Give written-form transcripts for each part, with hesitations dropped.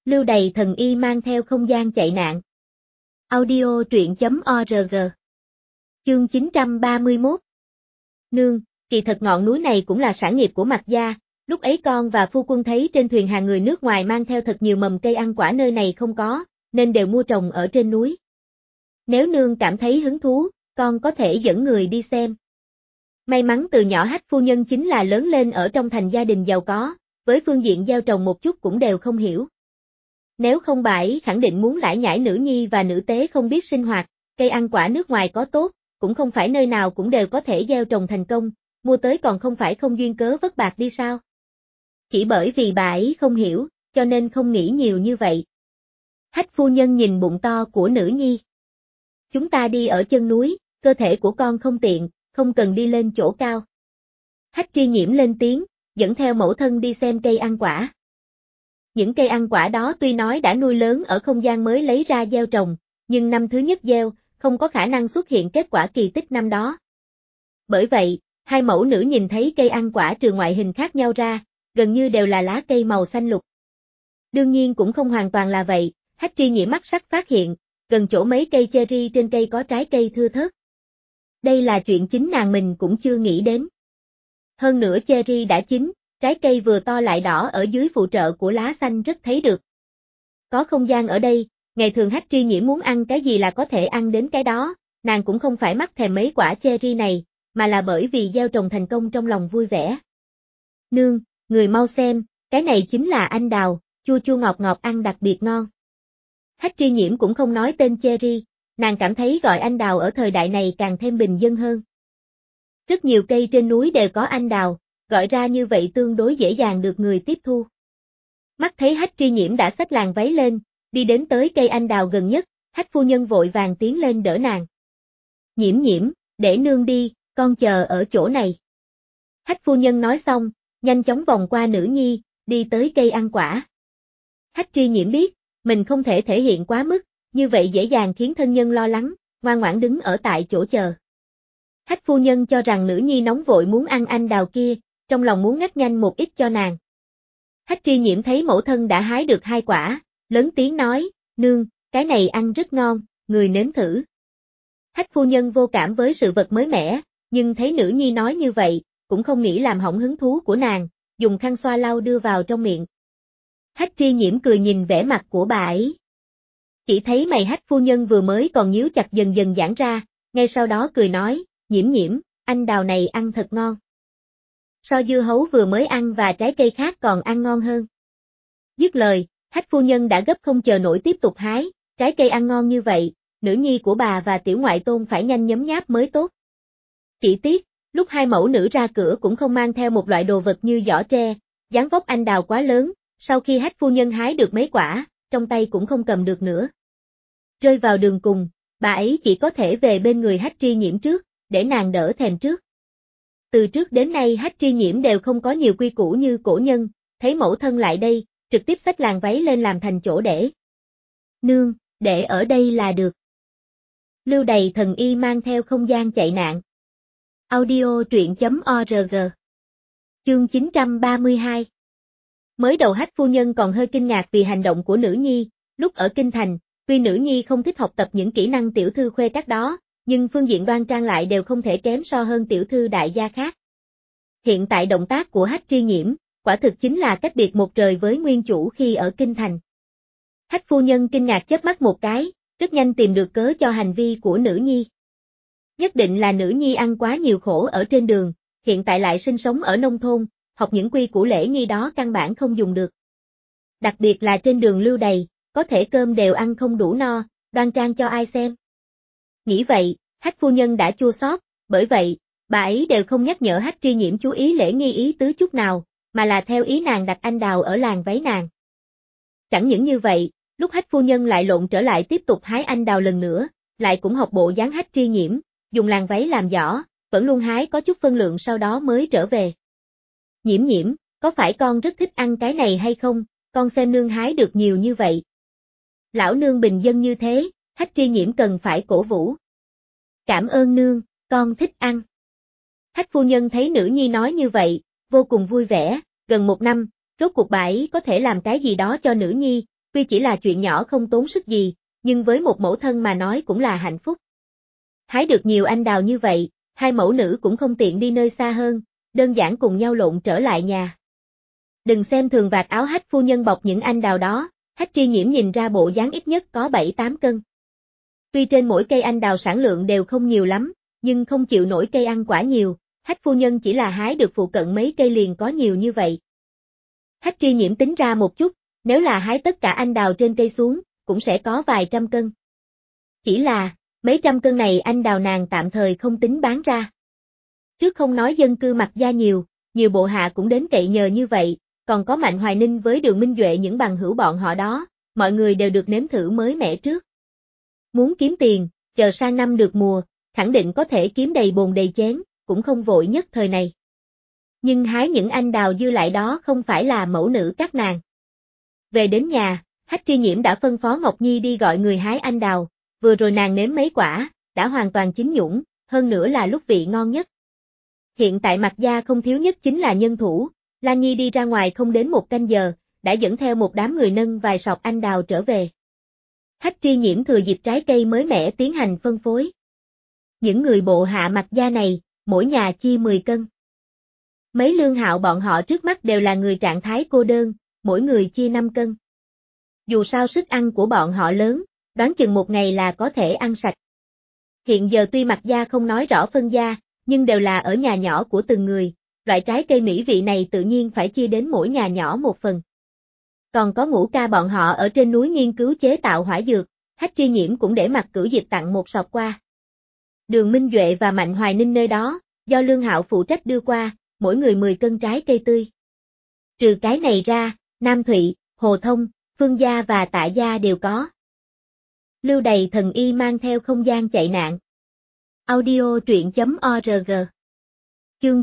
Lưu Đày thần y mang theo không gian chạy nạn. Audio truyện.org. Chương 931. Nương, kỳ thật ngọn núi này cũng là sản nghiệp của Mạc gia, lúc ấy con và phu quân thấy trên thuyền hàng người nước ngoài mang theo thật nhiều mầm cây ăn quả nơi này không có, nên đều mua trồng ở trên núi. Nếu nương cảm thấy hứng thú, con có thể dẫn người đi xem. May mắn từ nhỏ Hách phu nhân chính là lớn lên ở trong thành gia đình giàu có, với phương diện gieo trồng một chút cũng đều không hiểu. Nếu không bà ấy khẳng định muốn lải nhải nữ nhi và nữ tế không biết sinh hoạt, cây ăn quả nước ngoài có tốt, cũng không phải nơi nào cũng đều có thể gieo trồng thành công, mua tới còn không phải không duyên cớ vất bạc đi sao. Chỉ bởi vì bà ấy không hiểu, cho nên không nghĩ nhiều như vậy. Hách phu nhân nhìn bụng to của nữ nhi. Chúng ta đi ở chân núi, cơ thể của con không tiện, không cần đi lên chỗ cao. Hách Tri Nhiễm lên tiếng, dẫn theo mẫu thân đi xem cây ăn quả. Những cây ăn quả đó tuy nói đã nuôi lớn ở không gian mới lấy ra gieo trồng, nhưng năm thứ nhất gieo, không có khả năng xuất hiện kết quả kỳ tích năm đó. Bởi vậy, hai mẫu nữ nhìn thấy cây ăn quả trừ ngoại hình khác nhau ra, gần như đều là lá cây màu xanh lục. Đương nhiên cũng không hoàn toàn là vậy, Hách Tri Nhiễm mắt sắc phát hiện, gần chỗ mấy cây cherry trên cây có trái cây thưa thớt. Đây là chuyện chính nàng mình cũng chưa nghĩ đến. Hơn nữa cherry đã chín, trái cây vừa to lại đỏ ở dưới phụ trợ của lá xanh rất thấy được. Có không gian ở đây, ngày thường Hách Tri Nhiễm muốn ăn cái gì là có thể ăn đến cái đó, nàng cũng không phải mắc thèm mấy quả cherry này, mà là bởi vì gieo trồng thành công trong lòng vui vẻ. Nương, người mau xem, cái này chính là anh đào, chua chua ngọt ngọt ăn đặc biệt ngon. Hách Tri Nhiễm cũng không nói tên cherry, nàng cảm thấy gọi anh đào ở thời đại này càng thêm bình dân hơn. Rất nhiều cây trên núi đều có anh đào, gọi ra như vậy tương đối dễ dàng được người tiếp thu. Mắt thấy Hách Tri Nhiễm đã xách làng váy lên, đi đến tới cây anh đào gần nhất, Hách phu nhân vội vàng tiến lên đỡ nàng. Nhiễm Nhiễm, để nương đi, con chờ ở chỗ này. Hách phu nhân nói xong, nhanh chóng vòng qua nữ nhi, đi tới cây ăn quả. Hách Tri Nhiễm biết, mình không thể thể hiện quá mức, như vậy dễ dàng khiến thân nhân lo lắng, ngoan ngoãn đứng ở tại chỗ chờ. Hách phu nhân cho rằng nữ nhi nóng vội muốn ăn anh đào kia, trong lòng muốn ngắt nhanh một ít cho nàng. Hách Tri Nhiễm thấy mẫu thân đã hái được 2 quả, lớn tiếng nói, nương, cái này ăn rất ngon, người nếm thử. Hách phu nhân vô cảm với sự vật mới mẻ, nhưng thấy nữ nhi nói như vậy, cũng không nghĩ làm hỏng hứng thú của nàng, dùng khăn xoa lau đưa vào trong miệng. Hách Tri Nhiễm cười nhìn vẻ mặt của bà ấy. Chỉ thấy mày Hách phu nhân vừa mới còn nhíu chặt dần dần giãn ra, ngay sau đó cười nói, Nhiễm Nhiễm, anh đào này ăn thật ngon. So dưa hấu vừa mới ăn và trái cây khác còn ăn ngon hơn. Dứt lời, Hách phu nhân đã gấp không chờ nổi tiếp tục hái, trái cây ăn ngon như vậy, nữ nhi của bà và tiểu ngoại tôn phải nhanh nhấm nháp mới tốt. Chỉ tiếc, lúc hai mẫu nữ ra cửa cũng không mang theo một loại đồ vật như giỏ tre, dáng vóc anh đào quá lớn, sau khi Hách phu nhân hái được mấy quả, trong tay cũng không cầm được nữa. Rơi vào đường cùng, bà ấy chỉ có thể về bên người Hách Tri Nhiễm trước, để nàng đỡ thèm trước. Từ trước đến nay Hách Tri Nhiễm đều không có nhiều quy củ như cổ nhân, thấy mẫu thân lại đây, trực tiếp xách làng váy lên làm thành chỗ để. Nương, để ở đây là được. Lưu Đày thần y mang theo không gian chạy nạn. Audio truyện.org. Chương 932. Mới đầu Hách phu nhân còn hơi kinh ngạc vì hành động của nữ nhi, lúc ở kinh thành, tuy nữ nhi không thích học tập những kỹ năng tiểu thư khuê các đó, nhưng phương diện đoan trang lại đều không thể kém so hơn tiểu thư đại gia khác. Hiện tại động tác của Hách Tri Nhiễm, quả thực chính là cách biệt một trời với nguyên chủ khi ở kinh thành. Hách phu nhân kinh ngạc chớp mắt một cái, rất nhanh tìm được cớ cho hành vi của nữ nhi. Nhất định là nữ nhi ăn quá nhiều khổ ở trên đường, hiện tại lại sinh sống ở nông thôn, học những quy củ lễ nghi đó căn bản không dùng được. Đặc biệt là trên đường Lưu Đày, có thể cơm đều ăn không đủ no, đoan trang cho ai xem. Nghĩ vậy, Hách phu nhân đã chua xót, bởi vậy, bà ấy đều không nhắc nhở Hách Tri Nhiễm chú ý lễ nghi ý tứ chút nào, mà là theo ý nàng đặt anh đào ở làng váy nàng. Chẳng những như vậy, lúc Hách phu nhân lại lộn trở lại tiếp tục hái anh đào lần nữa, lại cũng học bộ dáng Hách Tri Nhiễm, dùng làng váy làm giỏ, vẫn luôn hái có chút phân lượng sau đó mới trở về. Nhiễm Nhiễm, có phải con rất thích ăn cái này hay không, con xem nương hái được nhiều như vậy. Lão nương bình dân như thế, Hách Tri Nhiễm cần phải cổ vũ. Cảm ơn nương, con thích ăn. Hách phu nhân thấy nữ nhi nói như vậy, vô cùng vui vẻ, gần 1 năm, rốt cuộc bà ấy có thể làm cái gì đó cho nữ nhi, Tuy chỉ là chuyện nhỏ không tốn sức gì, nhưng với một mẫu thân mà nói cũng là hạnh phúc. Hái được nhiều anh đào như vậy, hai mẫu nữ cũng không tiện đi nơi xa hơn, đơn giản cùng nhau lộn trở lại nhà. Đừng xem thường vạt áo Hách phu nhân bọc những anh đào đó, Hách Tri Nhiễm nhìn ra bộ dáng ít nhất có 7-8 cân. Tuy trên mỗi cây anh đào sản lượng đều không nhiều lắm, nhưng không chịu nổi cây ăn quả nhiều, Hách phu nhân chỉ là hái được phụ cận mấy cây liền có nhiều như vậy. Hách Tri Nhiễm tính ra một chút, nếu là hái tất cả anh đào trên cây xuống, cũng sẽ có vài trăm cân. Chỉ là, mấy trăm cân này anh đào nàng tạm thời không tính bán ra. Trước không nói dân cư Mạc gia nhiều bộ hạ cũng đến cậy nhờ như vậy, còn có Mạnh Hoài Ninh với Đường Minh Duệ những bằng hữu bọn họ đó, mọi người đều được nếm thử mới mẻ trước. Muốn kiếm tiền, chờ sang năm được mùa, khẳng định có thể kiếm đầy bồn đầy chén, cũng không vội nhất thời này. Nhưng hái những anh đào dư lại đó không phải là mẫu nữ các nàng. Về đến nhà, Hách Tri Nhiễm đã phân phó Ngọc Nhi đi gọi người hái anh đào, vừa rồi nàng nếm mấy quả, đã hoàn toàn chín nhũng, hơn nữa là lúc vị ngon nhất. Hiện tại Mạc gia không thiếu nhất chính là nhân thủ, Lan Nhi đi ra ngoài không đến một canh giờ, đã dẫn theo một đám người nâng vài sọt anh đào trở về. Hách Tri Nhiễm thừa dịp trái cây mới mẻ tiến hành phân phối. Những người bộ hạ Mạc gia này, mỗi nhà chia 10 cân. Mấy Lương Hạo bọn họ trước mắt đều là người trạng thái cô đơn, mỗi người chia 5 cân. Dù sao sức ăn của bọn họ lớn, đoán chừng một ngày là có thể ăn sạch. Hiện giờ tuy Mạc gia không nói rõ phân gia, nhưng đều là ở nhà nhỏ của từng người, loại trái cây mỹ vị này tự nhiên phải chia đến mỗi nhà nhỏ một phần. Còn có Ngũ ca bọn họ ở trên núi nghiên cứu chế tạo hỏa dược, Hách Tri Nhiễm cũng để Mạc Cửu Diệp tặng một sọt qua. Đường Minh Duệ và Mạnh Hoài Ninh nơi đó, do Lương Hạo phụ trách đưa qua, mỗi người 10 cân trái cây tươi. Trừ cái này ra, Nam Thụy, Hồ Thông, Phương gia và Tạ gia đều có. Lưu Đầy Thần Y mang theo không gian chạy nạn. Audio truyện.org. Chương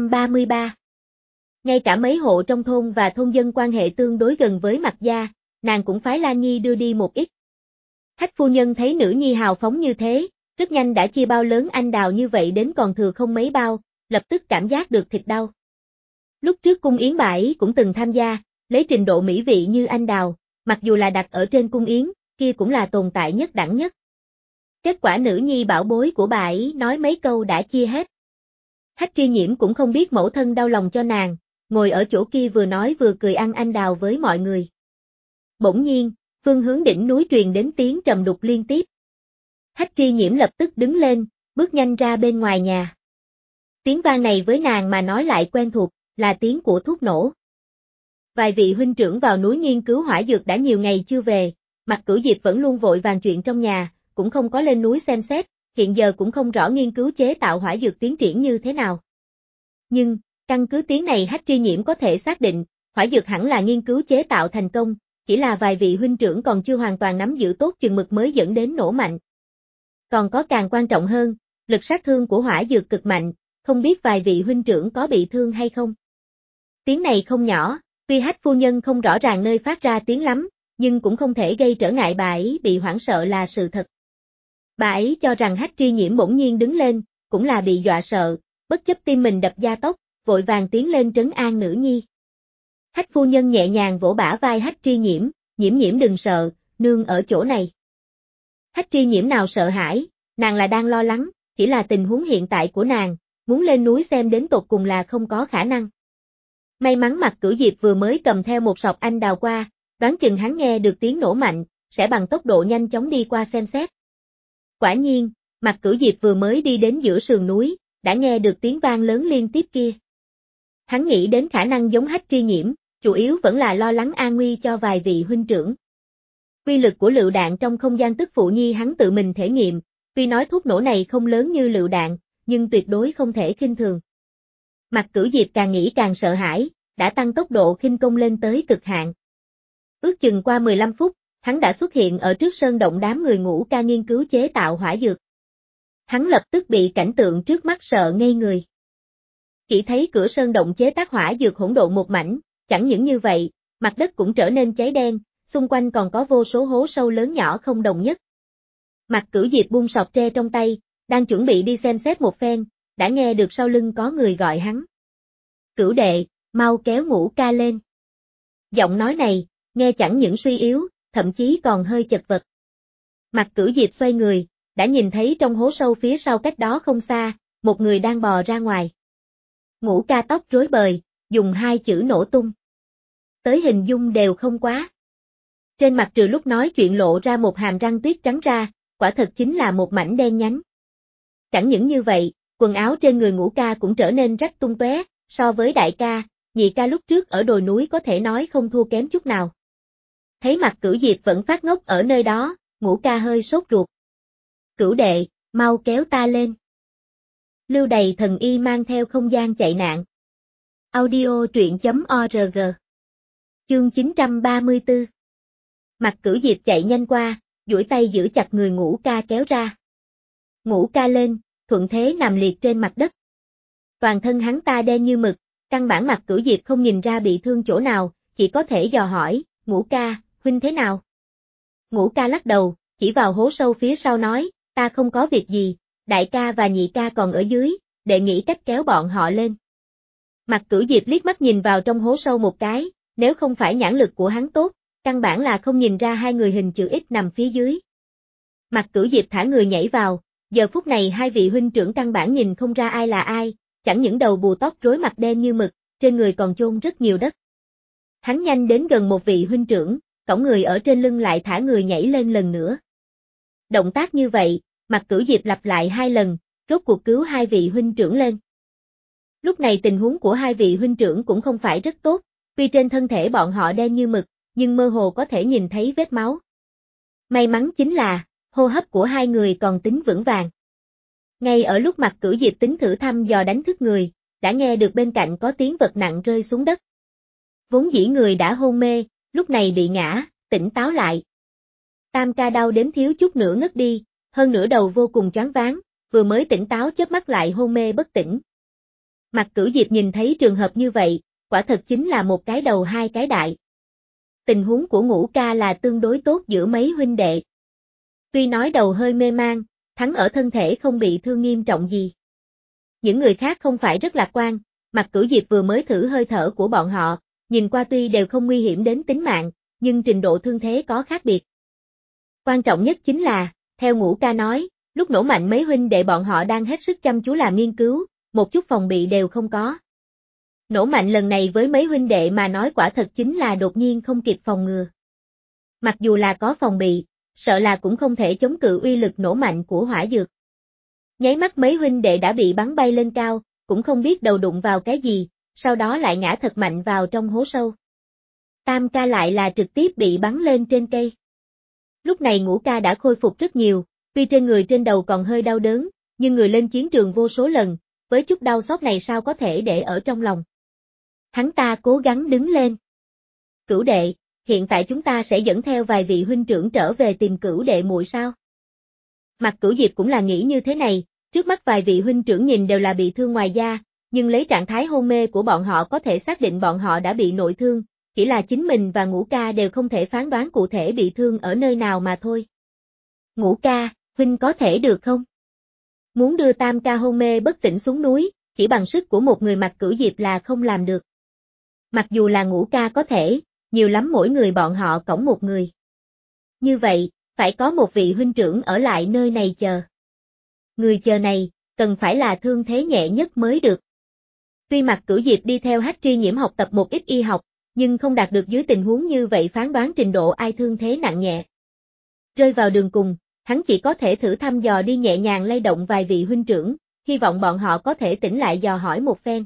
933. Ngay cả mấy hộ trong thôn và thôn dân quan hệ tương đối gần với Mạc gia, nàng cũng phái Lan Nhi đưa đi một ít. Hách phu nhân thấy nữ nhi hào phóng như thế, rất nhanh đã chia bao lớn anh đào như vậy đến còn thừa không mấy bao, lập tức cảm giác được thịt đau. Lúc trước cung yến bà ấy cũng từng tham gia, lấy trình độ mỹ vị như anh đào, mặc dù là đặt ở trên cung yến, kia cũng là tồn tại nhất đẳng nhất. Kết quả nữ nhi bảo bối của bà ấy nói mấy câu đã chia hết. Hách Tri Nhiễm cũng không biết mẫu thân đau lòng cho nàng, ngồi ở chỗ kia vừa nói vừa cười ăn anh đào với mọi người. Bỗng nhiên, phương hướng đỉnh núi truyền đến tiếng trầm đục liên tiếp. Hách Tri Nhiễm lập tức đứng lên, bước nhanh ra bên ngoài nhà. Tiếng vang này với nàng mà nói lại quen thuộc, là tiếng của thuốc nổ. Vài vị huynh trưởng vào núi nghiên cứu hỏa dược đã nhiều ngày chưa về, Mạc Cửu Diệp vẫn luôn vội vàng chuyện trong nhà, cũng không có lên núi xem xét, hiện giờ cũng không rõ nghiên cứu chế tạo hỏa dược tiến triển như thế nào. Nhưng, căn cứ tiếng này Hách Tri Nhiễm có thể xác định, hỏa dược hẳn là nghiên cứu chế tạo thành công, chỉ là vài vị huynh trưởng còn chưa hoàn toàn nắm giữ tốt chừng mực mới dẫn đến nổ mạnh. Còn có càng quan trọng hơn, lực sát thương của hỏa dược cực mạnh, không biết vài vị huynh trưởng có bị thương hay không. Tiếng này không nhỏ, tuy Hách phu nhân không rõ ràng nơi phát ra tiếng lắm, nhưng cũng không thể gây trở ngại bà ấy bị hoảng sợ là sự thật. Bà ấy cho rằng Hách Tri Nhiễm bỗng nhiên đứng lên, cũng là bị dọa sợ, bất chấp tim mình đập gia tốc, vội vàng tiến lên trấn an nữ nhi. Hách phu nhân nhẹ nhàng vỗ bả vai Hách Tri Nhiễm, Nhiễm Nhiễm đừng sợ, nương ở chỗ này. Hách Tri Nhiễm nào sợ hãi, nàng là đang lo lắng, chỉ là tình huống hiện tại của nàng, muốn lên núi xem đến tột cùng là không có khả năng. May mắn Mạc Cửu Diệp vừa mới cầm theo một sọt anh đào qua, đoán chừng hắn nghe được tiếng nổ mạnh, sẽ bằng tốc độ nhanh chóng đi qua xem xét. Quả nhiên, Mạc Cửu Diệp vừa mới đi đến giữa sườn núi, đã nghe được tiếng vang lớn liên tiếp kia. Hắn nghĩ đến khả năng giống Hách Tri Nhiễm, chủ yếu vẫn là lo lắng an nguy cho vài vị huynh trưởng. Quy lực của lựu đạn trong không gian tức phụ nhi hắn tự mình thể nghiệm, tuy nói thuốc nổ này không lớn như lựu đạn, nhưng tuyệt đối không thể khinh thường. Mạc Cửu Diệp càng nghĩ càng sợ hãi, đã tăng tốc độ khinh công lên tới cực hạn. Ước chừng qua 15 phút, hắn đã xuất hiện ở trước sơn động đám người Ngũ ca nghiên cứu chế tạo hỏa dược. Hắn lập tức bị cảnh tượng trước mắt sợ ngây người. Chỉ thấy cửa sơn động chế tác hỏa dược hỗn độn một mảnh, chẳng những như vậy, mặt đất cũng trở nên cháy đen, xung quanh còn có vô số hố sâu lớn nhỏ không đồng nhất. Mạc Cửu Diệp buông sọt tre trong tay, đang chuẩn bị đi xem xét một phen, đã nghe được sau lưng có người gọi hắn. Cửu đệ, mau kéo Ngũ ca lên. Giọng nói này, nghe chẳng những suy yếu, thậm chí còn hơi chật vật. Mạc Cửu Diệp xoay người, đã nhìn thấy trong hố sâu phía sau cách đó không xa, một người đang bò ra ngoài. Ngũ Ca tóc rối bời, dùng hai chữ nổ tung. Tới hình dung đều không quá. Trên mặt trừ lúc nói chuyện lộ ra một hàm răng tuyết trắng ra, quả thật chính là một mảnh đen nhánh. Chẳng những như vậy, quần áo trên người Ngũ Ca cũng trở nên rách tung tóe, so với đại ca, nhị ca lúc trước ở đồi núi có thể nói không thua kém chút nào. Thấy Mạc Cửu Diệp vẫn phát ngốc ở nơi đó, Ngũ Ca hơi sốt ruột. Cửu đệ, mau kéo ta lên. Lưu Đầy Thần Y mang theo không gian chạy nạn. Audio truyện.org. Chương 934. Mạc Cửu Diệp chạy nhanh qua, duỗi tay giữ chặt người Ngũ Ca kéo ra. Ngũ Ca lên, thuận thế nằm liệt trên mặt đất. Toàn thân hắn ta đen như mực, căn bản Mạc Cửu Diệp không nhìn ra bị thương chỗ nào, chỉ có thể dò hỏi, Ngũ Ca, huynh thế nào? Ngũ Ca lắc đầu, chỉ vào hố sâu phía sau nói, ta không có việc gì, đại ca và nhị ca còn ở dưới, đệ nghĩ cách kéo bọn họ lên. Mạc Cửu Diệp liếc mắt nhìn vào trong hố sâu một cái, nếu không phải nhãn lực của hắn tốt, căn bản là không nhìn ra hai người hình chữ X nằm phía dưới. Mạc Cửu Diệp thả người nhảy vào, giờ phút này hai vị huynh trưởng căn bản nhìn không ra ai là ai, chẳng những đầu bù tóc rối mặt đen như mực, trên người còn chôn rất nhiều đất. Hắn nhanh đến gần một vị huynh trưởng, cõng người ở trên lưng lại thả người nhảy lên lần nữa. Động tác như vậy, Mạc Cửu Diệp lặp lại 2 lần, rốt cuộc cứu hai vị huynh trưởng lên. Lúc này tình huống của hai vị huynh trưởng cũng không phải rất tốt, tuy trên thân thể bọn họ đen như mực, nhưng mơ hồ có thể nhìn thấy vết máu. May mắn chính là, hô hấp của hai người còn tính vững vàng. Ngay ở lúc Mạc Cửu Diệp tính thử thăm dò đánh thức người, đã nghe được bên cạnh có tiếng vật nặng rơi xuống đất. Vốn dĩ người đã hôn mê, lúc này bị ngã, tỉnh táo lại. Tam ca đau đến thiếu chút nữa ngất đi, hơn nữa đầu vô cùng choáng váng, vừa mới tỉnh táo chớp mắt lại hôn mê bất tỉnh. Mạc Cửu Diệp nhìn thấy trường hợp như vậy, quả thật chính là một cái đầu hai cái đại. Tình huống của Ngũ Ca là tương đối tốt giữa mấy huynh đệ. Tuy nói đầu hơi mê man, thắng ở thân thể không bị thương nghiêm trọng gì. Những người khác không phải rất lạc quan, Mạc Cửu Diệp vừa mới thử hơi thở của bọn họ, nhìn qua tuy đều không nguy hiểm đến tính mạng, nhưng trình độ thương thế có khác biệt. Quan trọng nhất chính là, theo Ngũ Ca nói, lúc nổ mạnh mấy huynh đệ bọn họ đang hết sức chăm chú làm nghiên cứu, một chút phòng bị đều không có. Nổ mạnh lần này với mấy huynh đệ mà nói quả thật chính là đột nhiên không kịp phòng ngừa. Mặc dù là có phòng bị, sợ là cũng không thể chống cự uy lực nổ mạnh của hỏa dược. Nháy mắt mấy huynh đệ đã bị bắn bay lên cao, cũng không biết đầu đụng vào cái gì, sau đó lại ngã thật mạnh vào trong hố sâu. Tam ca lại là trực tiếp bị bắn lên trên cây. Lúc này Ngũ Ca đã khôi phục rất nhiều, tuy trên người trên đầu còn hơi đau đớn, nhưng người lên chiến trường vô số lần, với chút đau xót này sao có thể để ở trong lòng. Hắn ta cố gắng đứng lên. Cửu đệ, hiện tại chúng ta sẽ dẫn theo vài vị huynh trưởng trở về tìm Cửu đệ muội sao? Mạc Cửu Diệp cũng là nghĩ như thế này, trước mắt vài vị huynh trưởng nhìn đều là bị thương ngoài da, nhưng lấy trạng thái hôn mê của bọn họ có thể xác định bọn họ đã bị nội thương, chỉ là chính mình và Ngũ Ca đều không thể phán đoán cụ thể bị thương ở nơi nào mà thôi. Ngũ Ca, huynh có thể được không? Muốn đưa Tam ca hôn mê bất tỉnh xuống núi, chỉ bằng sức của một người Mạc Cửu Diệp là không làm được. Mặc dù là Ngũ Ca có thể, nhiều lắm mỗi người bọn họ cõng một người. Như vậy, phải có một vị huynh trưởng ở lại nơi này chờ. Người chờ này, cần phải là thương thế nhẹ nhất mới được. Tuy Mạc Cửu Diệp đi theo Hách Tri Nhiễm học tập một ít y học, nhưng không đạt được dưới tình huống như vậy phán đoán trình độ ai thương thế nặng nhẹ. Rơi vào đường cùng, hắn chỉ có thể thử thăm dò đi nhẹ nhàng lay động vài vị huynh trưởng, hy vọng bọn họ có thể tỉnh lại dò hỏi một phen.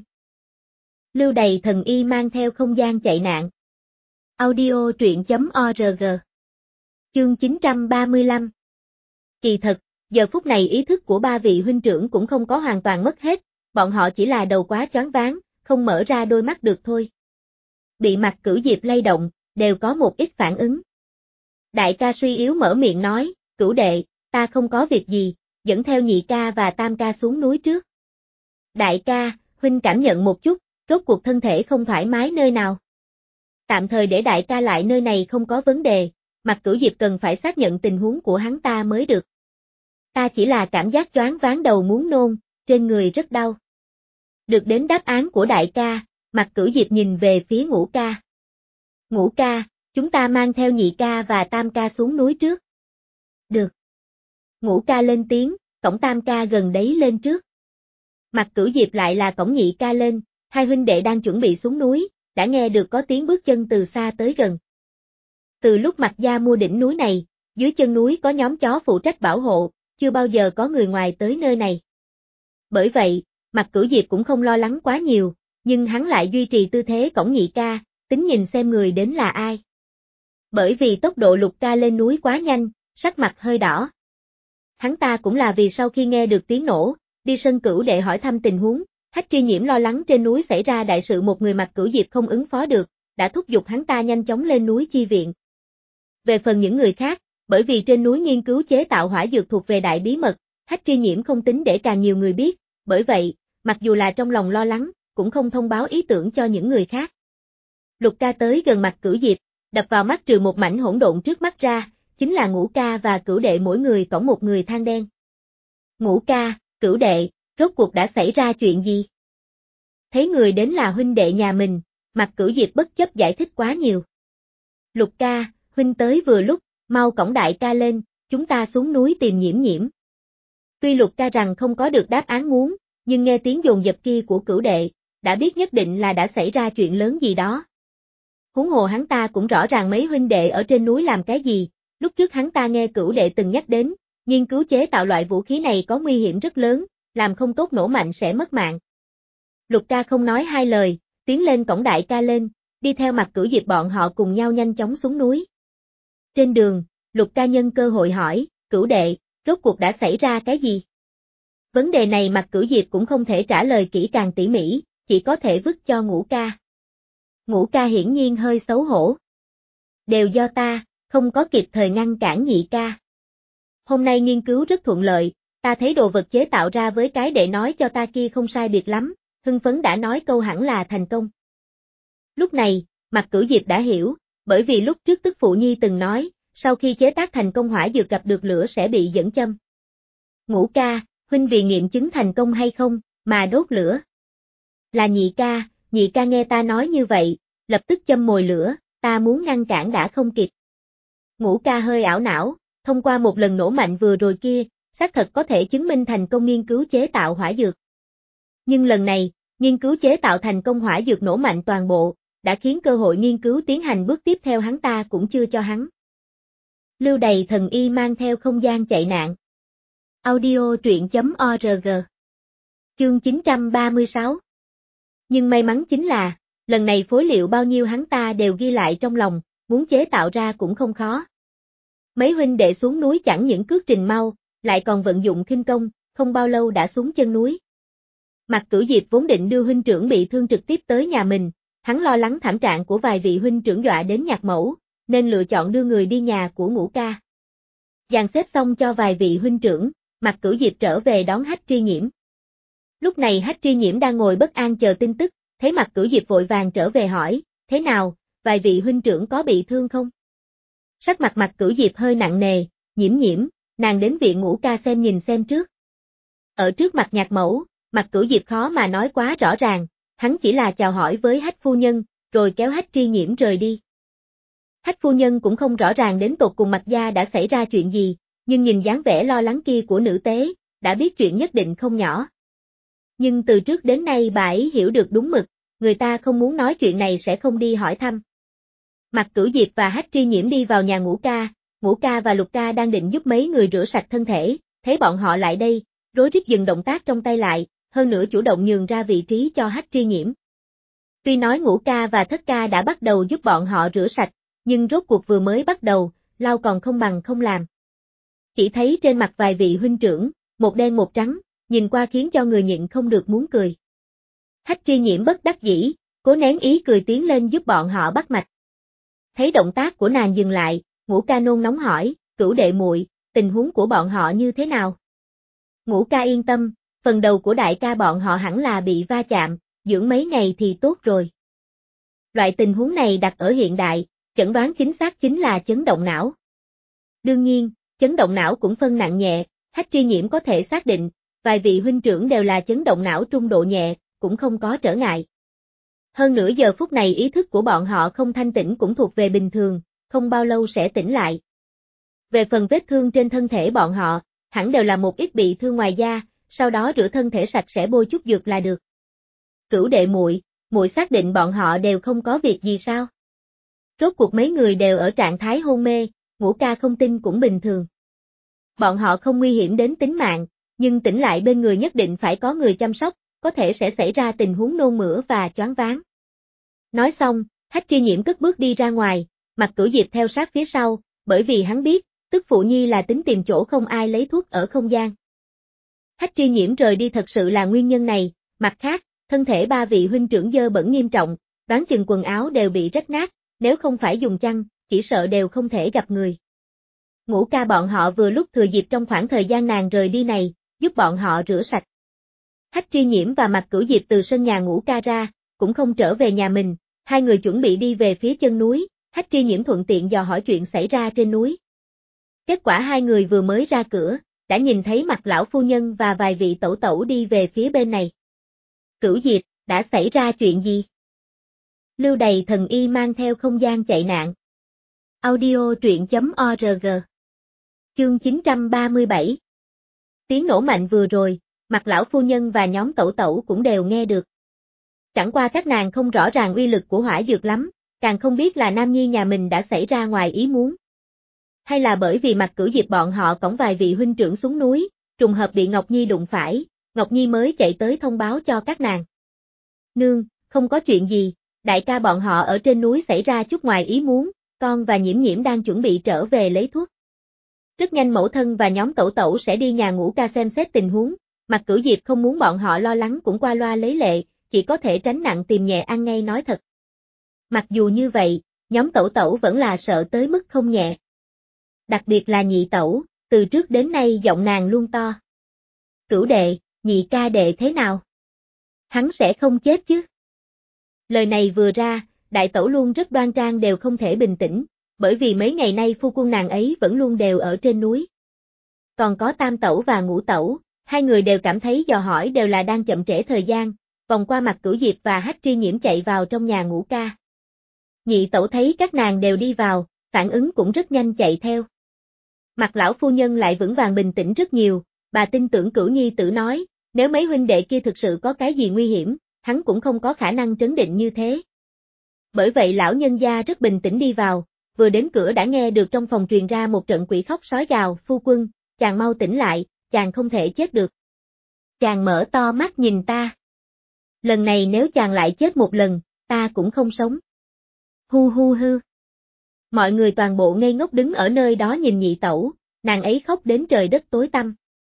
Lưu Đầy Thần Y mang theo không gian chạy nạn. Audio truyện.org. Chương 935. Kỳ thật, giờ phút này ý thức của ba vị huynh trưởng cũng không có hoàn toàn mất hết, bọn họ chỉ là đầu quá choáng váng, không mở ra đôi mắt được thôi. Bị Mạc Cửu Diệp lay động, đều có một ít phản ứng. Đại ca suy yếu mở miệng nói, Cửu đệ, ta không có việc gì, dẫn theo nhị ca và tam ca xuống núi trước. Đại ca, huynh cảm nhận một chút, rốt cuộc thân thể không thoải mái nơi nào. Tạm thời để đại ca lại nơi này không có vấn đề, Mạc Cửu Diệp cần phải xác nhận tình huống của hắn ta mới được. Ta chỉ là cảm giác choáng váng đầu muốn nôn, trên người rất đau. Được đến đáp án của đại ca, Mạc Cửu Diệp nhìn về phía Ngũ Ca. Ngũ ca, Chúng ta mang theo nhị ca và tam ca xuống núi trước. Được. Ngũ ca lên tiếng, cổng tam ca gần đấy lên trước. Mặt Cửu Diệp lại là cổng nhị ca lên, hai huynh đệ đang chuẩn bị xuống núi, đã nghe được có tiếng bước chân từ xa tới gần. Từ lúc Mạc gia mua đỉnh núi này, dưới chân núi có nhóm chó phụ trách bảo hộ, chưa bao giờ có người ngoài tới nơi này. Bởi vậy, Mặt Cửu Diệp cũng không lo lắng quá nhiều, nhưng hắn lại duy trì tư thế cổng nhị ca, tính nhìn xem người đến là ai. Bởi vì tốc độ Lục ca lên núi quá nhanh, sắc mặt hơi đỏ. Hắn ta cũng là vì sau khi nghe được tiếng nổ, đi sân Cửu đệ hỏi thăm tình huống, Hách Truy Nhiễm lo lắng trên núi xảy ra đại sự một người Mặt Cửu Diệp không ứng phó được, đã thúc giục hắn ta nhanh chóng lên núi chi viện. Về phần những người khác, bởi vì trên núi nghiên cứu chế tạo hỏa dược thuộc về đại bí mật, Hách Truy Nhiễm không tính để càng nhiều người biết, bởi vậy, mặc dù là trong lòng lo lắng, cũng không thông báo ý tưởng cho những người khác. Lục ca tới gần Mặt Cửu Diệp, đập vào mắt trừ một mảnh hỗn độn trước mắt ra, chính là Ngũ ca và Cửu đệ mỗi người cõng một người than đen. Ngũ ca, Cửu đệ, rốt cuộc đã xảy ra chuyện gì? Thấy người đến là huynh đệ nhà mình, Mặt Cửu Diệp bất chấp giải thích quá nhiều. Lục ca, huynh tới vừa lúc, mau cõng đại ca lên, chúng ta xuống núi tìm Nhiễm Nhiễm. Tuy Lục ca rằng không có được đáp án muốn, nhưng nghe tiếng dồn dập kia của Cửu đệ, đã biết nhất định là đã xảy ra chuyện lớn gì đó. Huống hồ hắn ta cũng rõ ràng mấy huynh đệ ở trên núi làm cái gì, lúc trước hắn ta nghe Cửu đệ từng nhắc đến, nghiên cứu chế tạo loại vũ khí này có nguy hiểm rất lớn, làm không tốt nổ mạnh sẽ mất mạng. Lục ca không nói hai lời, tiến lên cõng đại ca lên, đi theo Mặt Cửu Diệp bọn họ cùng nhau nhanh chóng xuống núi. Trên đường, Lục ca nhân cơ hội hỏi, Cửu đệ, rốt cuộc đã xảy ra cái gì? Vấn đề này Mặt Cửu Diệp cũng không thể trả lời kỹ càng tỉ mỉ, chỉ có thể vứt cho Ngũ ca. Ngũ ca hiển nhiên hơi xấu hổ. Đều do ta, không có kịp thời ngăn cản nhị ca. Hôm nay nghiên cứu rất thuận lợi, ta thấy đồ vật chế tạo ra với cái đệ nói cho ta kia không sai biệt lắm, hưng phấn đã nói câu hẳn là thành công. Lúc này, Mặt Cửu Diệp đã hiểu, bởi vì lúc trước tức phụ nhi từng nói, sau khi chế tác thành công hỏa dược gặp được lửa sẽ bị dẫn châm. Ngũ ca, huynh vì nghiệm chứng thành công hay không, mà đốt lửa. Là nhị ca nghe ta nói như vậy, lập tức châm mồi lửa, ta muốn ngăn cản đã không kịp. Ngũ ca hơi ảo não, thông qua một lần nổ mạnh vừa rồi kia, xác thật có thể chứng minh thành công nghiên cứu chế tạo hỏa dược. Nhưng lần này, nghiên cứu chế tạo thành công hỏa dược nổ mạnh toàn bộ, đã khiến cơ hội nghiên cứu tiến hành bước tiếp theo hắn ta cũng chưa cho hắn. Lưu Đầy Thần Y mang theo không gian chạy nạn. Audio truyện.org. Chương 936. Nhưng may mắn chính là, lần này phối liệu bao nhiêu hắn ta đều ghi lại trong lòng, muốn chế tạo ra cũng không khó. Mấy huynh đệ xuống núi chẳng những cước trình mau, lại còn vận dụng khinh công, không bao lâu đã xuống chân núi. Mặt Cửu Diệp vốn định đưa huynh trưởng bị thương trực tiếp tới nhà mình, hắn lo lắng thảm trạng của vài vị huynh trưởng dọa đến nhạc mẫu, nên lựa chọn đưa người đi nhà của Ngũ ca. Dàn xếp xong cho vài vị huynh trưởng, Mặt Cửu Diệp trở về đón Hách Truy Nhiễm. Lúc này Hách Truy Nhiễm đang ngồi bất an chờ tin tức, thấy Mặt Cửu Diệp vội vàng trở về hỏi, thế nào, vài vị huynh trưởng có bị thương không? Sắc mặt Mặt Cửu Diệp hơi nặng nề, Nhiễm, nàng đến viện Ngũ ca xem nhìn xem trước. Ở trước mặt nhạc mẫu, Mặt Cửu Diệp khó mà nói quá rõ ràng, hắn chỉ là chào hỏi với Hách phu nhân, rồi kéo Hách Truy Nhiễm rời đi. Hách phu nhân cũng không rõ ràng đến tột cùng Mạc gia đã xảy ra chuyện gì, nhưng nhìn dáng vẻ lo lắng kia của nữ tế, đã biết chuyện nhất định không nhỏ. Nhưng từ trước đến nay bà ấy hiểu được đúng mực, người ta không muốn nói chuyện này sẽ không đi hỏi thăm. Mạc Cửu Diệp và Hách Truy Nhiễm đi vào nhà Ngũ ca và Lục ca đang định giúp mấy người rửa sạch thân thể, thấy bọn họ lại đây, rối rít dừng động tác trong tay lại, hơn nữa chủ động nhường ra vị trí cho Hách Truy Nhiễm. Tuy nói Ngũ ca và Thất ca đã bắt đầu giúp bọn họ rửa sạch, nhưng rốt cuộc vừa mới bắt đầu, lau còn không bằng không làm. Chỉ thấy trên mặt vài vị huynh trưởng, một đen một trắng, nhìn qua khiến cho người nhịn không được muốn cười. Hách Truy Nhiễm bất đắc dĩ, cố nén ý cười tiến lên giúp bọn họ bắt mạch. Thấy động tác của nàng dừng lại, Ngũ ca nôn nóng hỏi, Cửu đệ muội, tình huống của bọn họ như thế nào? Ngũ ca yên tâm, phần đầu của đại ca bọn họ hẳn là bị va chạm, dưỡng mấy ngày thì tốt rồi. Loại tình huống này đặt ở hiện đại, chẩn đoán chính xác chính là chấn động não. Đương nhiên, chấn động não cũng phân nặng nhẹ, Hách Truy Nhiễm có thể xác định, vài vị huynh trưởng đều là chấn động não trung độ nhẹ, cũng không có trở ngại. Hơn nữa giờ phút này ý thức của bọn họ không thanh tĩnh cũng thuộc về bình thường, không bao lâu sẽ tỉnh lại. Về phần vết thương trên thân thể bọn họ, hẳn đều là một ít bị thương ngoài da, sau đó rửa thân thể sạch sẽ bôi chút dược là được. Cửu đệ muội, muội xác định bọn họ đều không có việc gì sao? Rốt cuộc mấy người đều ở trạng thái hôn mê, Ngũ ca không tin cũng bình thường. Bọn họ không nguy hiểm đến tính mạng, nhưng tỉnh lại bên người nhất định phải có người chăm sóc, có thể sẽ xảy ra tình huống nôn mửa và choáng váng. Nói xong, Hách Tri Nhiễm cất bước đi ra ngoài, Mạc Cửu Diệp theo sát phía sau, bởi vì hắn biết, tức phụ nhi là tính tìm chỗ không ai lấy thuốc ở không gian. Hách Tri Nhiễm rời đi thật sự là nguyên nhân này, mặt khác, thân thể ba vị huynh trưởng dơ bẩn nghiêm trọng, đoán chừng quần áo đều bị rách nát, nếu không phải dùng chăn, chỉ sợ đều không thể gặp người. Ngũ ca bọn họ vừa lúc thừa dịp trong khoảng thời gian nàng rời đi này, giúp bọn họ rửa sạch. Hách Tri Nhiễm và Mạc Cửu Diệp từ sân nhà Ngũ ca ra, cũng không trở về nhà mình, hai người chuẩn bị đi về phía chân núi, Hách Tri Nhiễm thuận tiện dò hỏi chuyện xảy ra trên núi. Kết quả hai người vừa mới ra cửa, đã nhìn thấy Mạc lão phu nhân và vài vị tẩu tẩu đi về phía bên này. Cửu Diệp, đã xảy ra chuyện gì? Lưu Đầy thần y mang theo không gian chạy nạn. Audio truyện.org. Chương 937. Tiếng nổ mạnh vừa rồi, Mạc lão phu nhân và nhóm tẩu tẩu cũng đều nghe được. Chẳng qua các nàng không rõ ràng uy lực của hỏa dược lắm, càng không biết là Nam Nhi nhà mình đã xảy ra ngoài ý muốn. Hay là bởi vì Mạc Cửu Diệp bọn họ cõng vài vị huynh trưởng xuống núi, trùng hợp bị Ngọc Nhi đụng phải, Ngọc Nhi mới chạy tới thông báo cho các nàng. Nương, không có chuyện gì, đại ca bọn họ ở trên núi xảy ra chút ngoài ý muốn, con và Nhiễm Nhiễm đang chuẩn bị trở về lấy thuốc. Rất nhanh mẫu thân và nhóm tẩu tẩu sẽ đi nhà Ngũ ca xem xét tình huống, Mạc Cửu Diệp không muốn bọn họ lo lắng cũng qua loa lấy lệ, chỉ có thể tránh nặng tìm nhẹ ăn ngay nói thật. Mặc dù như vậy, nhóm tẩu tẩu vẫn là sợ tới mức không nhẹ. Đặc biệt là nhị tẩu, từ trước đến nay giọng nàng luôn to. Cửu đệ, nhị ca đệ thế nào? Hắn sẽ không chết chứ? Lời này vừa ra, đại tẩu luôn rất đoan trang đều không thể bình tĩnh, bởi vì mấy ngày nay phu quân nàng ấy vẫn luôn đều ở trên núi. Còn có tam tẩu và ngũ tẩu, hai người đều cảm thấy dò hỏi đều là đang chậm trễ thời gian, vòng qua Mạc Cửu Diệp và Hách Tri Nhiễm chạy vào trong nhà Ngũ ca. Nhị tẩu thấy các nàng đều đi vào, phản ứng cũng rất nhanh chạy theo. Mạc lão phu nhân lại vững vàng bình tĩnh rất nhiều, bà tin tưởng Cửu Nhi tử nói, nếu mấy huynh đệ kia thực sự có cái gì nguy hiểm, hắn cũng không có khả năng trấn định như thế. Bởi vậy lão nhân gia rất bình tĩnh đi vào, vừa đến cửa đã nghe được trong phòng truyền ra một trận quỷ khóc sói gào, phu quân, chàng mau tỉnh lại, chàng không thể chết được. Chàng mở to mắt nhìn ta. Lần này nếu chàng lại chết một lần, ta cũng không sống. Hu hu hư. Mọi người toàn bộ ngây ngốc đứng ở nơi đó nhìn nhị tẩu, nàng ấy khóc đến trời đất tối tăm.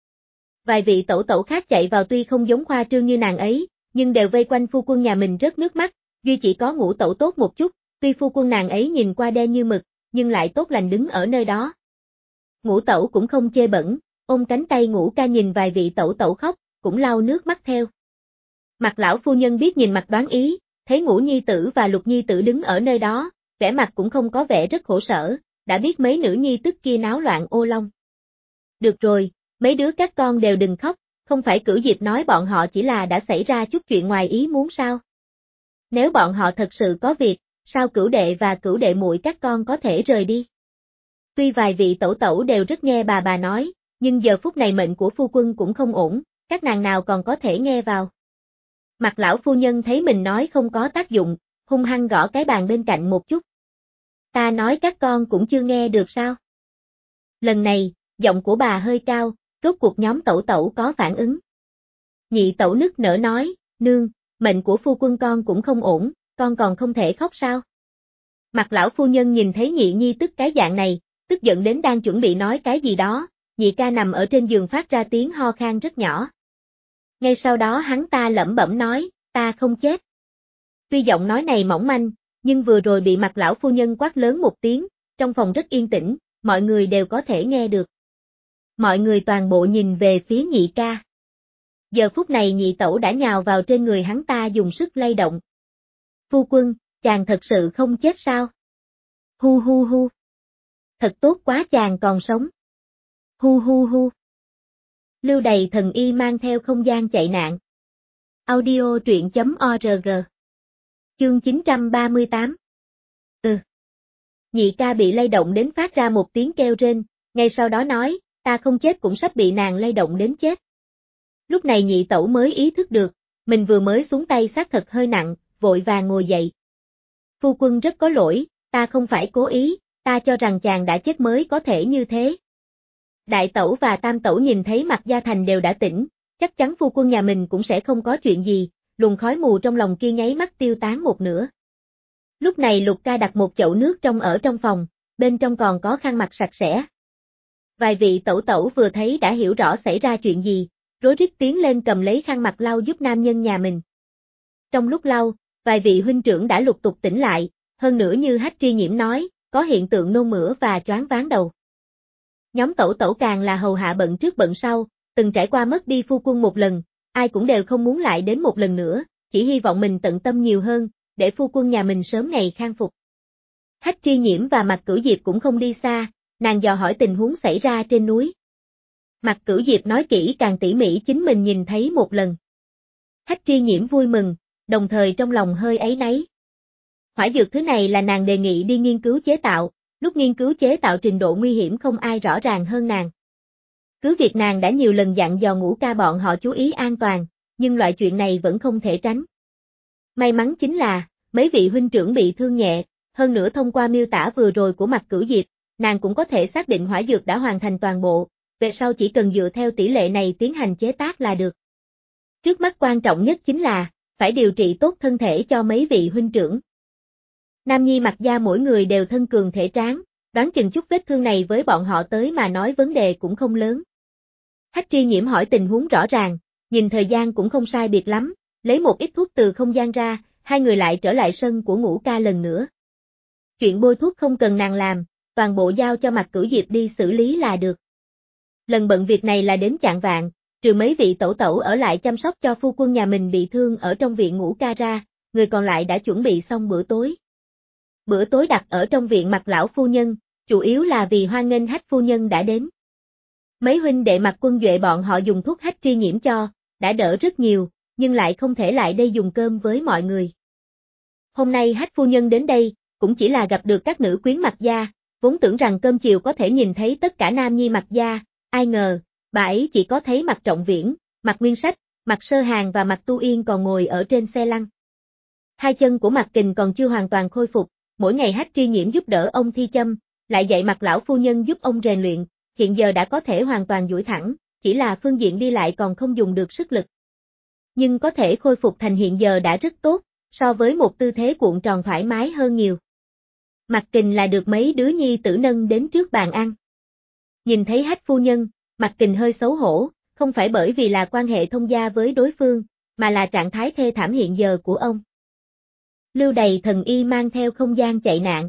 Vài vị tẩu tẩu khác chạy vào tuy không giống khoa trương như nàng ấy, nhưng đều vây quanh phu quân nhà mình rớt nước mắt, duy chỉ có Ngũ tẩu tốt một chút, tuy phu quân nàng ấy nhìn qua đen như mực, nhưng lại tốt lành đứng ở nơi đó. Ngũ tẩu cũng không chê bẩn, ôm cánh tay Ngũ ca nhìn vài vị tẩu tẩu khóc, cũng lau nước mắt theo. Mạc lão phu nhân biết nhìn mặt đoán ý, thấy Ngũ nhi tử và Lục nhi tử đứng ở nơi đó, vẻ mặt cũng không có vẻ rất khổ sở, đã biết mấy nữ nhi tức kia náo loạn ô long. Được rồi, mấy đứa các con đều đừng khóc, không phải Cửu Diệp nói bọn họ chỉ là đã xảy ra chút chuyện ngoài ý muốn sao? Nếu bọn họ thật sự có việc, sao Cửu đệ và Cửu đệ muội các con có thể rời đi? Tuy vài vị tẩu tẩu đều rất nghe bà nói, nhưng giờ phút này mệnh của phu quân cũng không ổn, các nàng nào còn có thể nghe vào. Mạc lão phu nhân thấy mình nói không có tác dụng, hung hăng gõ cái bàn bên cạnh một chút. Ta nói các con cũng chưa nghe được sao? Lần này, giọng của bà hơi cao, rốt cuộc nhóm tẩu tẩu có phản ứng. Nhị tẩu nức nở nói, nương, mệnh của phu quân con cũng không ổn, con còn không thể khóc sao? Mạc lão phu nhân nhìn thấy nhị nhi tức cái dạng này, tức giận đến đang chuẩn bị nói cái gì đó, nhị ca nằm ở trên giường phát ra tiếng ho khan rất nhỏ. Ngay sau đó hắn ta lẩm bẩm nói, ta không chết. Tuy giọng nói này mỏng manh, nhưng vừa rồi bị Mạc lão phu nhân quát lớn một tiếng, trong phòng rất yên tĩnh, mọi người đều có thể nghe được. Mọi người toàn bộ nhìn về phía nhị ca. Giờ phút này nhị tẩu đã nhào vào trên người hắn ta dùng sức lay động. Phu quân, chàng thật sự không chết sao? Hu hu hu. Thật tốt quá chàng còn sống. Hu hu hu. Lưu Đầy thần y mang theo không gian chạy nạn. Audio truyện.org. Chương 938. Nhị ca bị lay động đến phát ra một tiếng kêu rên, ngay sau đó nói, ta không chết cũng sắp bị nàng lay động đến chết. Lúc này nhị tẩu mới ý thức được, mình vừa mới xuống tay xác thật hơi nặng, vội vàng ngồi dậy. Phu quân rất có lỗi, ta không phải cố ý, ta cho rằng chàng đã chết mới có thể như thế. Đại tẩu và tam tẩu nhìn thấy mặt Gia Thành đều đã tỉnh, chắc chắn phu quân nhà mình cũng sẽ không có chuyện gì, luồng khói mù trong lòng kia nháy mắt tiêu tán một nửa. Lúc này Lục ca đặt một chậu nước ở trong phòng, bên trong còn có khăn mặt sạch sẽ. Vài vị tẩu tẩu vừa thấy đã hiểu rõ xảy ra chuyện gì, rối rít tiến lên cầm lấy khăn mặt lau giúp nam nhân nhà mình. Trong lúc lau, vài vị huynh trưởng đã lục tục tỉnh lại, hơn nữa như Hách Tri Nhiễm nói, có hiện tượng nôn mửa và choáng váng đầu. Nhóm tẩu tẩu càng là hầu hạ bận trước bận sau, từng trải qua mất đi phu quân một lần, ai cũng đều không muốn lại đến một lần nữa, chỉ hy vọng mình tận tâm nhiều hơn, để phu quân nhà mình sớm ngày khang phục. Hách Tri Nhiễm và Mạc Cửu Diệp cũng không đi xa, nàng dò hỏi tình huống xảy ra trên núi. Mạc Cửu Diệp nói kỹ càng tỉ mỉ chính mình nhìn thấy một lần. Hách Tri Nhiễm vui mừng, đồng thời trong lòng hơi áy náy. Hỏa dược thứ này là nàng đề nghị đi nghiên cứu chế tạo, lúc nghiên cứu chế tạo trình độ nguy hiểm không ai rõ ràng hơn nàng. Cứ việc nàng đã nhiều lần dặn dò Ngũ ca bọn họ chú ý an toàn, nhưng loại chuyện này vẫn không thể tránh. May mắn chính là, mấy vị huynh trưởng bị thương nhẹ, hơn nữa thông qua miêu tả vừa rồi của Mạc Cửu Diệp, nàng cũng có thể xác định hỏa dược đã hoàn thành toàn bộ, về sau chỉ cần dựa theo tỷ lệ này tiến hành chế tác là được. Trước mắt quan trọng nhất chính là, phải điều trị tốt thân thể cho mấy vị huynh trưởng. Nam nhi Mạc gia mỗi người đều thân cường thể tráng, đoán chừng chút vết thương này với bọn họ tới mà nói vấn đề cũng không lớn. Hách Tri Nhiễm hỏi tình huống rõ ràng, nhìn thời gian cũng không sai biệt lắm, lấy một ít thuốc từ không gian ra, hai người lại trở lại sân của Ngũ ca lần nữa. Chuyện bôi thuốc không cần nàng làm, toàn bộ giao cho Mạc Cửu Diệp đi xử lý là được. Lần bận việc này là đến chạng vạng, trừ mấy vị tẩu tẩu ở lại chăm sóc cho phu quân nhà mình bị thương ở trong viện Ngũ ca ra, người còn lại đã chuẩn bị xong bữa tối. Bữa tối đặt ở trong viện Mạc lão phu nhân, chủ yếu là vì hoan nghênh Hách phu nhân đã đến. Mấy huynh đệ Mạc Quân Duệ bọn họ dùng thuốc Hách Tri Nhiễm cho, đã đỡ rất nhiều, nhưng lại không thể lại đây dùng cơm với mọi người. Hôm nay Hách phu nhân đến đây, cũng chỉ là gặp được các nữ quyến Mạc gia, vốn tưởng rằng cơm chiều có thể nhìn thấy tất cả nam nhi Mạc gia, ai ngờ, bà ấy chỉ có thấy Mạc Trọng Viễn, Mạc Nguyên Sách, Mạc Sơ Hàng và Mạc Tu Yên còn ngồi ở trên xe lăn. Hai chân của Mạc Kình còn chưa hoàn toàn khôi phục, mỗi ngày Hách Tri Nhiễm giúp đỡ ông thi châm, lại dạy Mạc lão phu nhân giúp ông rèn luyện, hiện giờ đã có thể hoàn toàn duỗi thẳng, chỉ là phương diện đi lại còn không dùng được sức lực. Nhưng có thể khôi phục thành hiện giờ đã rất tốt, so với một tư thế cuộn tròn thoải mái hơn nhiều. Mạc Kình là được mấy đứa nhi tử nâng đến trước bàn ăn. Nhìn thấy Hách phu nhân, Mạc Kình hơi xấu hổ, không phải bởi vì là quan hệ thông gia với đối phương, mà là trạng thái thê thảm hiện giờ của ông. Lưu Đày thần y mang theo không gian chạy nạn.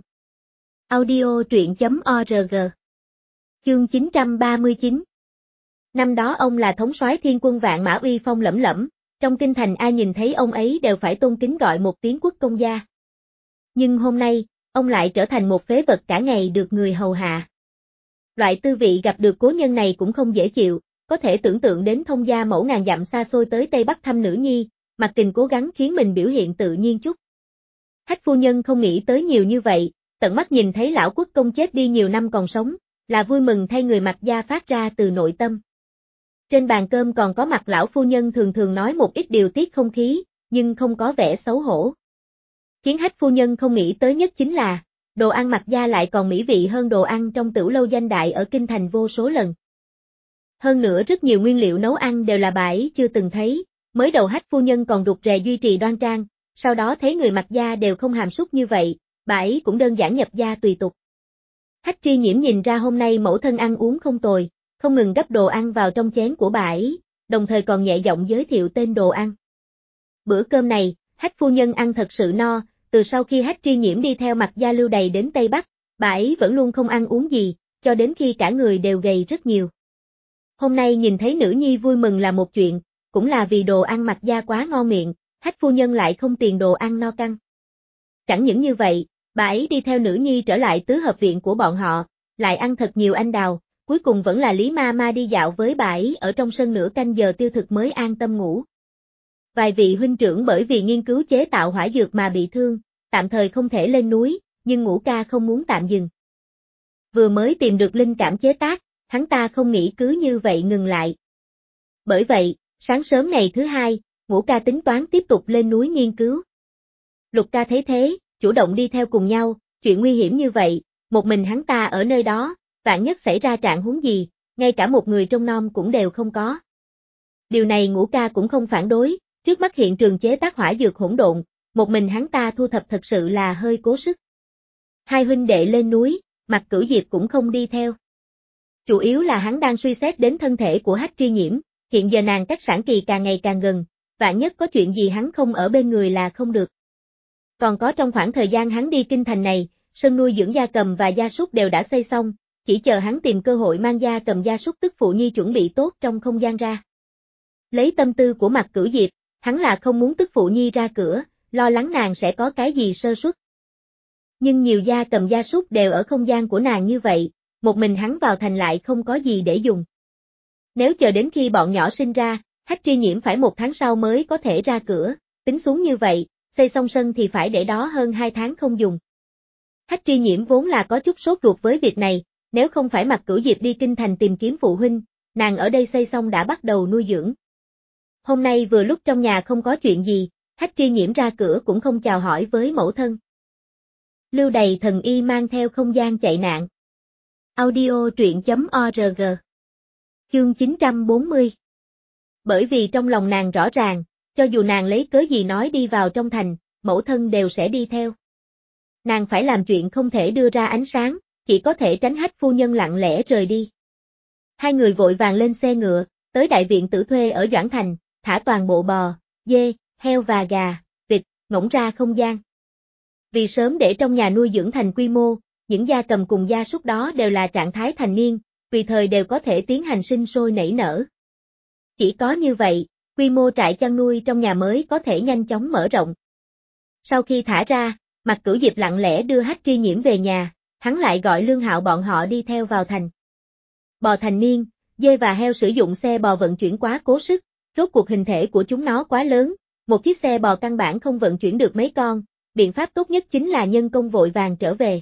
Audio truyện.org. Chương 939. Năm đó ông là thống soái thiên quân vạn mã uy phong lẫm lẫm, trong kinh thành ai nhìn thấy ông ấy đều phải tôn kính gọi một tiếng quốc công gia. Nhưng hôm nay, ông lại trở thành một phế vật cả ngày được người hầu hạ. Loại tư vị gặp được cố nhân này cũng không dễ chịu, có thể tưởng tượng đến thông gia mẫu ngàn dặm xa xôi tới Tây Bắc thăm nữ nhi, Mạc Kình cố gắng khiến mình biểu hiện tự nhiên chút. Hách phu nhân không nghĩ tới nhiều như vậy, tận mắt nhìn thấy lão quốc công chết đi nhiều năm còn sống, là vui mừng thay người Mạc gia phát ra từ nội tâm. Trên bàn cơm còn có Mạc lão phu nhân thường thường nói một ít điều tiết không khí, nhưng không có vẻ xấu hổ. Khiến Hách phu nhân không nghĩ tới nhất chính là, đồ ăn Mạc gia lại còn mỹ vị hơn đồ ăn trong tửu lâu danh đại ở kinh thành vô số lần. Hơn nữa rất nhiều nguyên liệu nấu ăn đều là bà ấy chưa từng thấy, mới đầu Hách phu nhân còn rụt rè duy trì đoan trang, sau đó thấy người Mạc gia đều không hàm súc như vậy, bà ấy cũng đơn giản nhập gia tùy tục. Hách Tri Nhiễm nhìn ra hôm nay mẫu thân ăn uống không tồi, không ngừng gấp đồ ăn vào trong chén của bà ấy, đồng thời còn nhẹ giọng giới thiệu tên đồ ăn. Bữa cơm này, Hách phu nhân ăn thật sự no, từ sau khi Hách Tri Nhiễm đi theo Mạc gia Lưu Đày đến Tây Bắc, bà ấy vẫn luôn không ăn uống gì, cho đến khi cả người đều gầy rất nhiều. Hôm nay nhìn thấy nữ nhi vui mừng là một chuyện, cũng là vì đồ ăn Mạc gia quá ngon miệng, Hách phu nhân lại không tiền đồ ăn no căng. Chẳng những như vậy, bà ấy đi theo nữ nhi trở lại tứ hợp viện của bọn họ, lại ăn thật nhiều anh đào, cuối cùng vẫn là Lý ma ma đi dạo với bà ấy ở trong sân nửa canh giờ tiêu thực mới an tâm ngủ. Vài vị huynh trưởng bởi vì nghiên cứu chế tạo hỏa dược mà bị thương, tạm thời không thể lên núi, nhưng Ngũ Ca không muốn tạm dừng. Vừa mới tìm được linh cảm chế tác, hắn ta không nghĩ cứ như vậy ngừng lại. Bởi vậy, sáng sớm ngày thứ hai, Ngũ Ca tính toán tiếp tục lên núi nghiên cứu. Lục Ca thấy thế, chủ động đi theo cùng nhau, chuyện nguy hiểm như vậy, một mình hắn ta ở nơi đó, vạn nhất xảy ra trạng huống gì, ngay cả một người trông nom cũng đều không có. Điều này Ngũ Ca cũng không phản đối, trước mắt hiện trường chế tác hỏa dược hỗn độn, một mình hắn ta thu thập thật sự là hơi cố sức. Hai huynh đệ lên núi, Mạc Cửu Diệp cũng không đi theo. Chủ yếu là hắn đang suy xét đến thân thể của Hách Tri Nhiễm, hiện giờ nàng cách sản kỳ càng ngày càng gần, vạn nhất có chuyện gì hắn không ở bên người là không được. Còn có trong khoảng thời gian hắn đi kinh thành này, sân nuôi dưỡng gia cầm và gia súc đều đã xây xong, chỉ chờ hắn tìm cơ hội mang gia cầm gia súc tức phụ nhi chuẩn bị tốt trong không gian ra. Lấy tâm tư của Mạc Cửu Diệp, hắn là không muốn tức phụ nhi ra cửa, lo lắng nàng sẽ có cái gì sơ suất. Nhưng nhiều gia cầm gia súc đều ở không gian của nàng như vậy, một mình hắn vào thành lại không có gì để dùng. Nếu chờ đến khi bọn nhỏ sinh ra, Hách Tri Nhiễm phải 1 tháng sau mới có thể ra cửa, tính xuống như vậy, xây xong sân thì phải để đó hơn 2 tháng không dùng. Hách Tri Nhiễm vốn là có chút sốt ruột với việc này, nếu không phải Mạc Cửu Diệp đi kinh thành tìm kiếm phụ huynh, nàng ở đây xây xong đã bắt đầu nuôi dưỡng. Hôm nay vừa lúc trong nhà không có chuyện gì, Hách Tri Nhiễm ra cửa cũng không chào hỏi với mẫu thân. Lưu Đầy Thần Y mang theo không gian chạy nạn. Audio truyện.org. Chương 940. Bởi vì trong lòng nàng rõ ràng, cho dù nàng lấy cớ gì nói đi vào trong thành, mẫu thân đều sẽ đi theo. Nàng phải làm chuyện không thể đưa ra ánh sáng, chỉ có thể tránh Hách phu nhân lặng lẽ rời đi. Hai người vội vàng lên xe ngựa, tới đại viện Tử thuê ở Doãn Thành, thả toàn bộ bò, dê, heo và gà, vịt, ngỗng ra không gian. Vì sớm để trong nhà nuôi dưỡng thành quy mô, những gia cầm cùng gia súc đó đều là trạng thái thành niên, tùy thời đều có thể tiến hành sinh sôi nảy nở. Chỉ có như vậy, quy mô trại chăn nuôi trong nhà mới có thể nhanh chóng mở rộng. Sau khi thả ra, Mạc Cửu Diệp lặng lẽ đưa Hách Tri Nhiễm về nhà, hắn lại gọi Lương Hạo bọn họ đi theo vào thành. Bò thành niên, dê và heo sử dụng xe bò vận chuyển quá cố sức, rốt cuộc hình thể của chúng nó quá lớn, một chiếc xe bò căn bản không vận chuyển được mấy con, biện pháp tốt nhất chính là nhân công vội vàng trở về.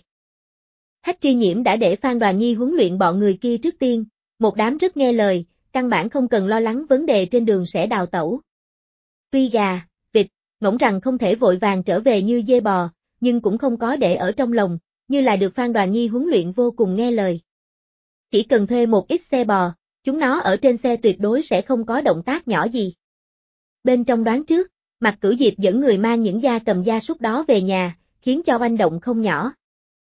Hách Tri Nhiễm đã để Phan Đoàn Nhi huấn luyện bọn người kia trước tiên, một đám rất nghe lời, căn bản không cần lo lắng vấn đề trên đường sẽ đào tẩu. Tuy gà, vịt, ngỗng rằng không thể vội vàng trở về như dê bò, nhưng cũng không có để ở trong lòng, như là được Phan Đoàn Nhi huấn luyện vô cùng nghe lời. Chỉ cần thuê một ít xe bò, chúng nó ở trên xe tuyệt đối sẽ không có động tác nhỏ gì. Bên trong đoán trước, Mạc Cửu Diệp dẫn người mang những gia cầm gia súc đó về nhà, khiến cho oanh động không nhỏ.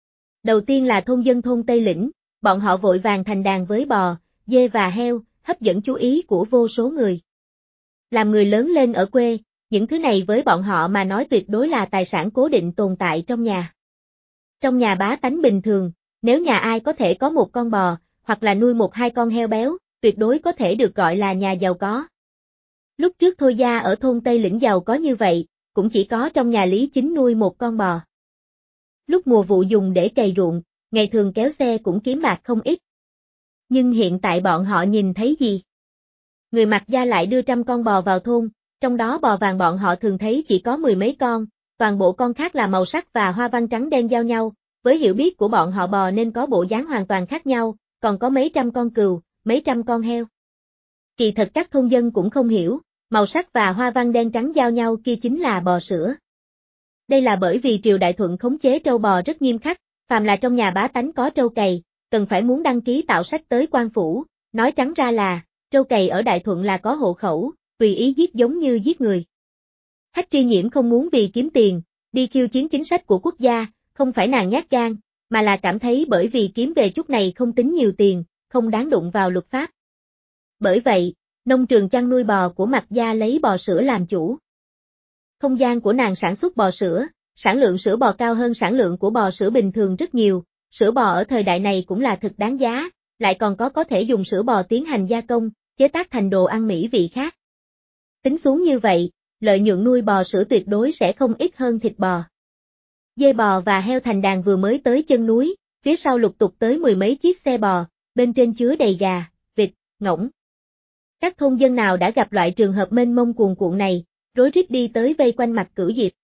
Đầu tiên là thôn dân thôn Tây Lĩnh, bọn họ vội vàng thành đàn với bò, dê và heo, hấp dẫn chú ý của vô số người. Làm người lớn lên ở quê, những thứ này với bọn họ mà nói tuyệt đối là tài sản cố định tồn tại trong nhà. Trong nhà bá tánh bình thường, nếu nhà ai có thể có một con bò, hoặc là nuôi 1-2 con heo béo, tuyệt đối có thể được gọi là nhà giàu có. Lúc trước Thôi gia ở thôn Tây Lĩnh giàu có như vậy, cũng chỉ có trong nhà Lý Chính nuôi một con bò. Lúc mùa vụ dùng để cày ruộng, ngày thường kéo xe cũng kiếm bạc không ít. Nhưng hiện tại bọn họ nhìn thấy gì? Người Mạc gia lại đưa 100 con bò vào thôn, trong đó bò vàng bọn họ thường thấy chỉ có 10 mấy con, toàn bộ con khác là màu sắc và hoa văn trắng đen giao nhau, với hiểu biết của bọn họ bò nên có bộ dáng hoàn toàn khác nhau, còn có mấy trăm con cừu, mấy trăm con heo. Kỳ thật các thôn dân cũng không hiểu, màu sắc và hoa văn đen trắng giao nhau kia chính là bò sữa. Đây là bởi vì triều Đại Thuận khống chế trâu bò rất nghiêm khắc, phàm là trong nhà bá tánh có trâu cày, cần phải muốn đăng ký tạo sách tới quan phủ, nói trắng ra là, trâu cày ở Đại Thuận là có hộ khẩu, tùy ý giết giống như giết người. Hách Tri Nhiễm không muốn vì kiếm tiền, đi khiêu chiến chính sách của quốc gia, không phải nàng nhát gan, mà là cảm thấy bởi vì kiếm về chút này không tính nhiều tiền, không đáng đụng vào luật pháp. Bởi vậy, nông trường chăn nuôi bò của Mạc gia lấy bò sữa làm chủ. Không gian của nàng sản xuất bò sữa, sản lượng sữa bò cao hơn sản lượng của bò sữa bình thường rất nhiều, sữa bò ở thời đại này cũng là thực đáng giá, lại còn có thể dùng sữa bò tiến hành gia công, chế tác thành đồ ăn mỹ vị khác. Tính xuống như vậy, lợi nhuận nuôi bò sữa tuyệt đối sẽ không ít hơn thịt bò. Dê bò và heo thành đàn vừa mới tới chân núi, phía sau lục tục tới 10 mấy chiếc xe bò, bên trên chứa đầy gà, vịt, ngỗng. Các thôn dân nào đã gặp loại trường hợp mênh mông cuồn cuộn này, rối rít đi tới vây quanh Mạc Cửu Diệp.